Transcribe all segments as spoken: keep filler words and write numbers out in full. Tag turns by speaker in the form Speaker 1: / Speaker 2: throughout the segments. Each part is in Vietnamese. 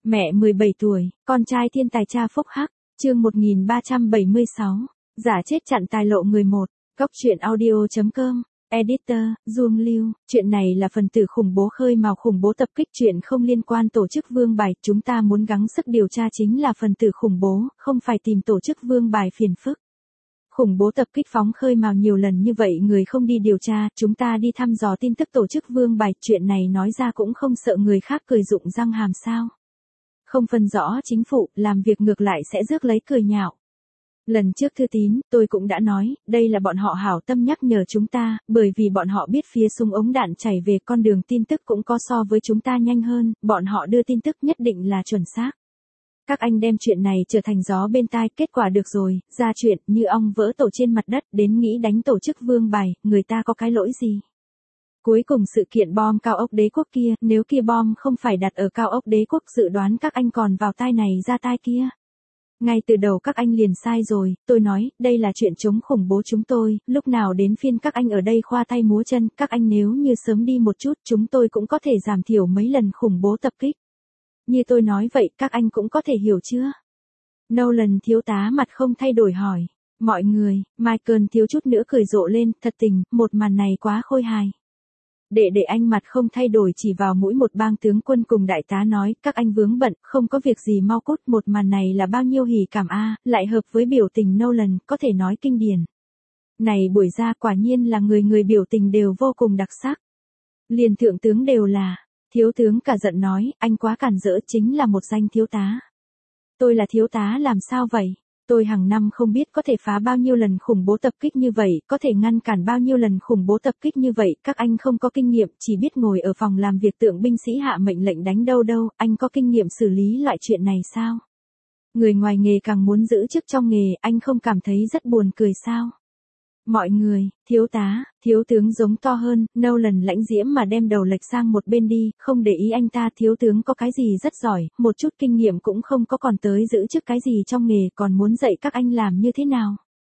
Speaker 1: Mẹ mười bảy tuổi, con trai thiên tài cha phúc hắc, chương một nghìn ba trăm bảy mươi sáu, giả chết chặn tài lộ người một, góc truyện audio chấm com, editor, Duông Lưu, chuyện này là phần tử khủng bố khơi mào khủng bố tập kích chuyện không liên quan tổ chức Vương Bài, chúng ta muốn gắng sức điều tra chính là phần tử khủng bố, không phải tìm tổ chức Vương Bài phiền phức. Khủng bố tập kích phóng khơi mào nhiều lần như vậy người không đi điều tra, chúng ta đi thăm dò tin tức tổ chức Vương Bài, chuyện này nói ra cũng không sợ người khác cười rụng răng hàm sao. Không phân rõ chính phủ, làm việc ngược lại sẽ rước lấy cười nhạo. Lần trước thư tín, tôi cũng đã nói, đây là bọn họ hảo tâm nhắc nhở chúng ta, bởi vì bọn họ biết phía súng ống đạn chảy về con đường tin tức cũng có so với chúng ta nhanh hơn, bọn họ đưa tin tức nhất định là chuẩn xác. Các anh đem chuyện này trở thành gió bên tai, kết quả được rồi, ra chuyện như ong vỡ tổ trên mặt đất, đến nghĩ đánh tổ chức Vương Bài, người ta có cái lỗi gì. Cuối cùng sự kiện bom cao ốc đế quốc kia, nếu kia bom không phải đặt ở cao ốc đế quốc dự đoán các anh còn vào tai này ra tai kia. Ngay từ đầu các anh liền sai rồi, tôi nói, đây là chuyện chống khủng bố chúng tôi, lúc nào đến phiên các anh ở đây khoa tay múa chân, các anh nếu như sớm đi một chút chúng tôi cũng có thể giảm thiểu mấy lần khủng bố tập kích. Như tôi nói vậy các anh cũng có thể hiểu chưa? Nolan thiếu tá mặt không thay đổi hỏi. Mọi người, Michael thiếu chút nữa cười rộ lên, thật tình, một màn này quá khôi hài. Đệ đệ anh mặt không thay đổi chỉ vào mũi một bang tướng quân cùng đại tá nói, các anh vướng bận, không có việc gì mau cút, một màn này là bao nhiêu hỉ cảm a, lại hợp với biểu tình Nolan, có thể nói kinh điển. Này buổi ra quả nhiên là người người biểu tình đều vô cùng đặc sắc. Liền thượng tướng đều là, thiếu tướng cả giận nói, anh quá cản rỡ, chính là một danh thiếu tá. Tôi là thiếu tá làm sao vậy? Tôi hàng năm không biết có thể phá bao nhiêu lần khủng bố tập kích như vậy, có thể ngăn cản bao nhiêu lần khủng bố tập kích như vậy, các anh không có kinh nghiệm, chỉ biết ngồi ở phòng làm việc tượng binh sĩ hạ mệnh lệnh đánh đâu đâu, anh có kinh nghiệm xử lý loại chuyện này sao? Người ngoài nghề càng muốn giữ chức trong nghề, anh không cảm thấy rất buồn cười sao? Mọi người, thiếu tá, thiếu tướng giống to hơn, Nolan lãnh diễm mà đem đầu lệch sang một bên đi, không để ý anh ta, thiếu tướng có cái gì rất giỏi, một chút kinh nghiệm cũng không có, còn tới giữ chức cái gì trong nghề, còn muốn dạy các anh làm như thế nào.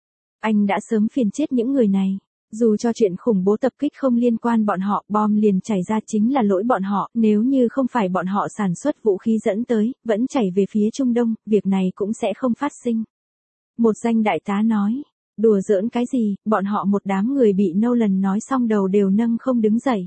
Speaker 1: Anh đã sớm phiền chết những người này, dù cho chuyện khủng bố tập kích không liên quan bọn họ, bom liền chảy ra chính là lỗi bọn họ, nếu như không phải bọn họ sản xuất vũ khí dẫn tới, vẫn chảy về phía Trung Đông, việc này cũng sẽ không phát sinh. Một danh đại tá nói. Đùa giỡn cái gì, bọn họ một đám người bị Nolan nói xong đầu đều nâng không đứng dậy.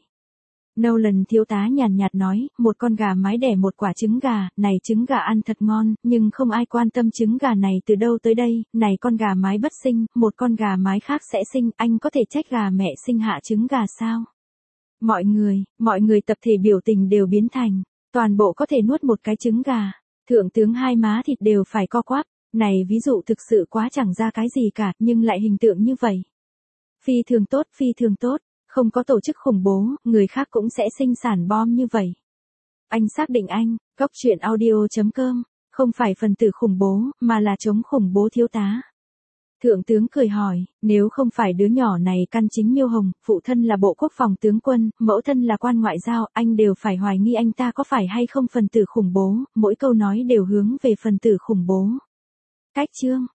Speaker 1: Nolan thiếu tá nhàn nhạt nói, một con gà mái đẻ một quả trứng gà, này trứng gà ăn thật ngon, nhưng không ai quan tâm trứng gà này từ đâu tới đây, này con gà mái bất sinh, một con gà mái khác sẽ sinh, anh có thể trách gà mẹ sinh hạ trứng gà sao? Mọi người, mọi người tập thể biểu tình đều biến thành, toàn bộ có thể nuốt một cái trứng gà, thượng tướng hai má thịt đều phải co quắp. Này ví dụ thực sự quá chẳng ra cái gì cả, nhưng lại hình tượng như vậy. Phi thường tốt, phi thường tốt, không có tổ chức khủng bố, người khác cũng sẽ sinh sản bom như vậy. Anh xác định anh, góc truyện audio chấm com, không phải phần tử khủng bố, mà là chống khủng bố thiếu tá. Thượng tướng cười hỏi, nếu không phải đứa nhỏ này căn chính Miêu Hồng, phụ thân là bộ quốc phòng tướng quân, mẫu thân là quan ngoại giao, anh đều phải hoài nghi anh ta có phải hay không phần tử khủng bố, mỗi câu nói đều hướng về phần tử khủng bố. Cách chương